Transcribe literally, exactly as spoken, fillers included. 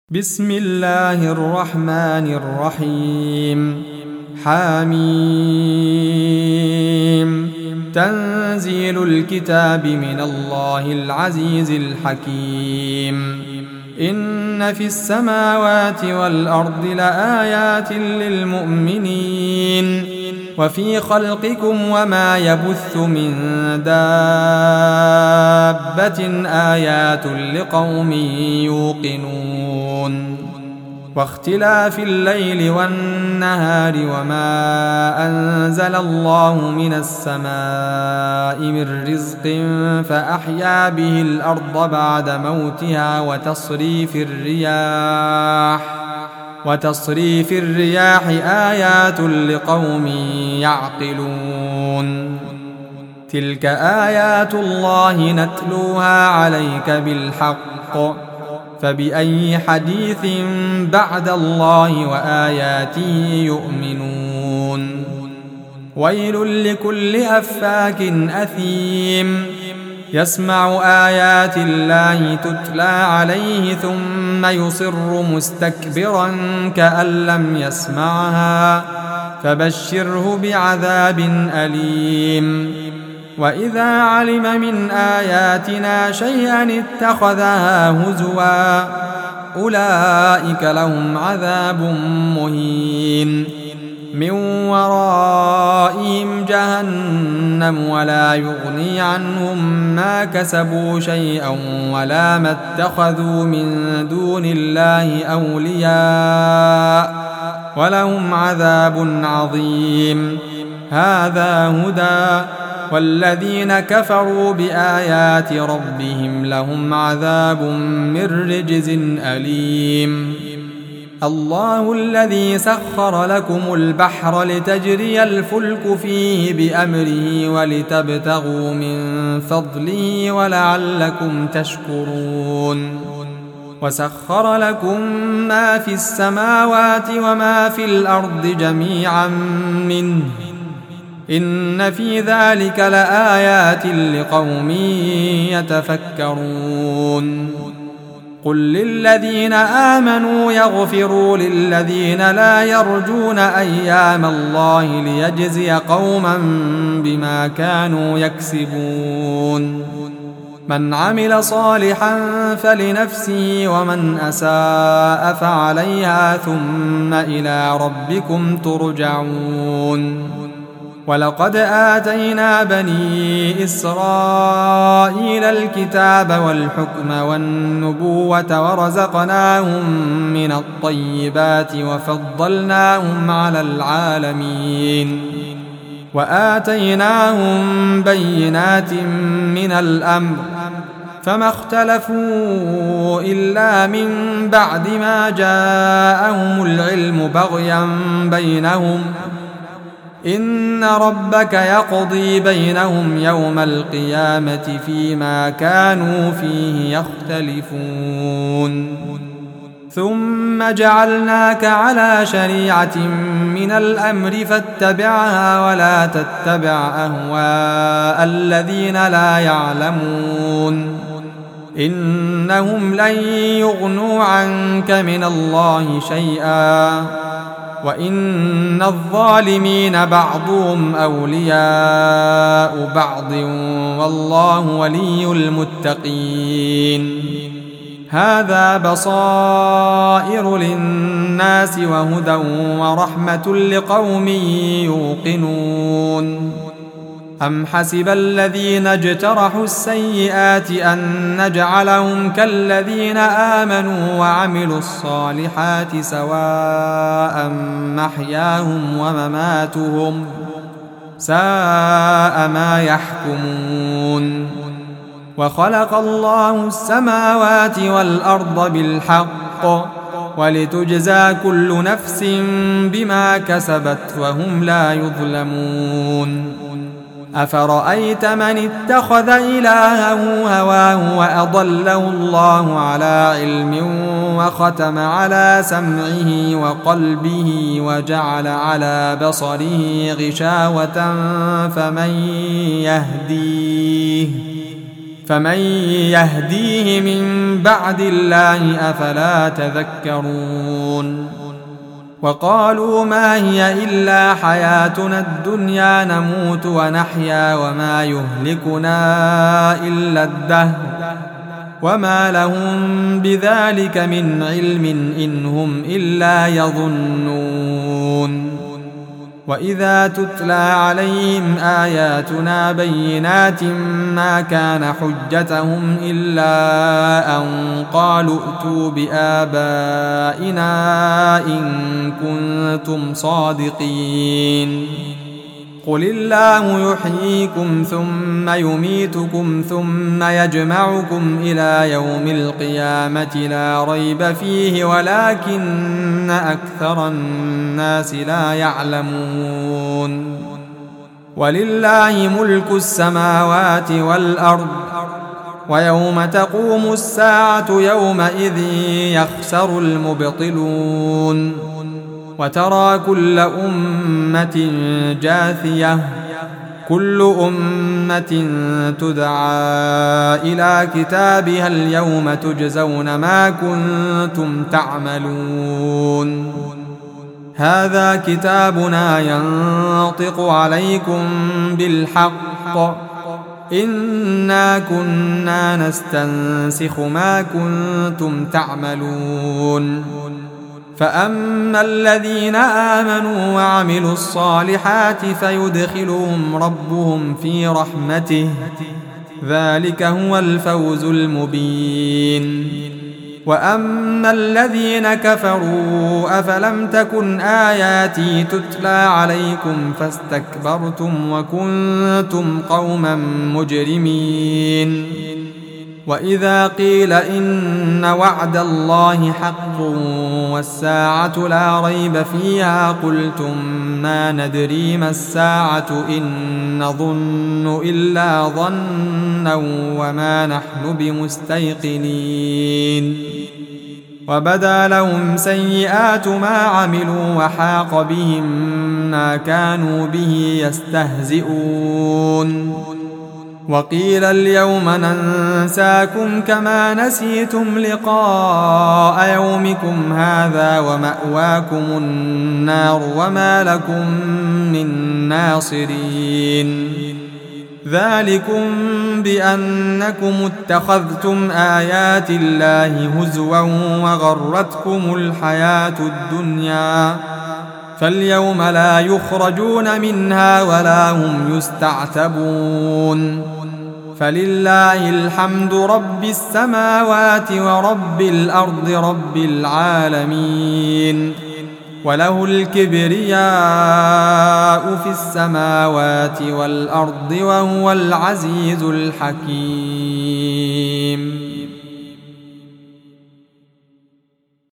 بسم الله الرحمن الرحيم. حميم. تنزيل الكتاب من الله العزيز الحكيم. إن في السماوات والأرض لآيات للمؤمنين وفي خلقكم وما يبث من دابة آيات لقوم يوقنون. واختلاف الليل والنهار وما أنزل الله من السماء من رزق فأحيا به الأرض بعد موتها وتصريف الرياح وتصريف الرياح آيات لقوم يعقلون. تلك آيات الله نتلوها عليك بالحق فبأي حديث بعد الله وآياته يؤمنون. ويل لكل أفاك أثيم يسمع آيات الله تتلى عليه ثم يصر مستكبرا كأن لم يسمعها فبشره بعذاب أليم. وإذا علم من آياتنا شيئا اتخذها هزوا أولئك لهم عذاب مهين من ورائهم جهنم ولا يغني عنهم ما كسبوا شيئا ولا ما اتخذوا من دون الله أولياء ولهم عذاب عظيم. هذا هدى والذين كفروا بآيات ربهم لهم عذاب من رجز أليم. الله الذي سخر لكم البحر لتجري الفلك فيه بأمره ولتبتغوا من فضله ولعلكم تشكرون. وسخر لكم ما في السماوات وما في الأرض جميعا منه إن في ذلك لآيات لقوم يتفكرون. قل للذين آمنوا يغفروا للذين لا يرجون أيام الله ليجزي قوما بما كانوا يكسبون. من عمل صالحا فلنفسه ومن أساء فعليها ثم إلى ربكم ترجعون. ولقد آتينا بني إسرائيل الكتاب والحكم والنبوة ورزقناهم من الطيبات وفضلناهم على العالمين وآتيناهم بينات من الأمر فما اختلفوا إلا من بعد ما جاءهم العلم بغيا بينهم إن ربك يقضي بينهم يوم القيامة فيما كانوا فيه يختلفون. ثم جعلناك على شريعة من الأمر فاتبعها ولا تتبع أهواء الذين لا يعلمون إنهم لن يغنوا عنك من الله شيئا وإن الظالمين بعضهم أولياء بعض والله ولي المتقين. هذا بصائر للناس وهدى ورحمة لقوم يوقنون. أم حسب الذين اجترحوا السيئات أن نجعلهم كالذين آمنوا وعملوا الصالحات سواء محياهم ومماتهم ساء ما يحكمون. وخلق الله السماوات والأرض بالحق ولتجزى كل نفس بما كسبت وهم لا يظلمون. أفرأيت من اتخذ إلهه هواه وأضله الله على علم وختم على سمعه وقلبه وجعل على بصره غشاوة فمن يهديه فمن يهديه من بعد الله أفلا تذكرون وقالوا ما هي إلا حياتنا الدنيا نموت ونحيا وما يهلكنا إلا الدهر وما لهم بذلك من علم إن هم إلا يظنون وإذا تتلى عليهم آياتنا بينات ما كان حجتهم إلا أن قالوا ائتوا بآبائنا إن كنتم صادقين قل الله يحييكم ثم يميتكم ثم يجمعكم إلى يوم القيامة لا ريب فيه ولكن أكثر الناس لا يعلمون ولله ملك السماوات والأرض ويوم تقوم الساعة يومئذ يخسر المبطلون وترى كل أمة جاثية كل أمة تدعى إلى كتابها اليوم تجزون ما كنتم تعملون هذا كتابنا ينطق عليكم بالحق إنا كنا نستنسخ ما كنتم تعملون فأما الذين آمنوا وعملوا الصالحات فيدخلهم ربهم في رحمته ذلك هو الفوز المبين وأما الذين كفروا أفلم تكن آياتي تتلى عليكم فاستكبرتم وكنتم قوما مجرمين وإذا قيل إن وعد الله حق والساعة لا ريب فيها قلتم ما ندري ما الساعة إن نظن إلا ظنا وما نحن بمستيقنين وبدا لهم سيئات ما عملوا وحاق بهم ما كانوا به يستهزئون وقيل اليوم ننساكم كما نسيتم لقاء يومكم هذا ومأواكم النار وما لكم من ناصرين ذلكم بأنكم اتخذتم آيات الله هزوا وغرتكم الحياة الدنيا فاليوم لا يخرجون منها ولا هم يستعتبون فلله الحمد رب السماوات ورب الأرض رب العالمين وله الكبرياء في السماوات والأرض وهو العزيز الحكيم.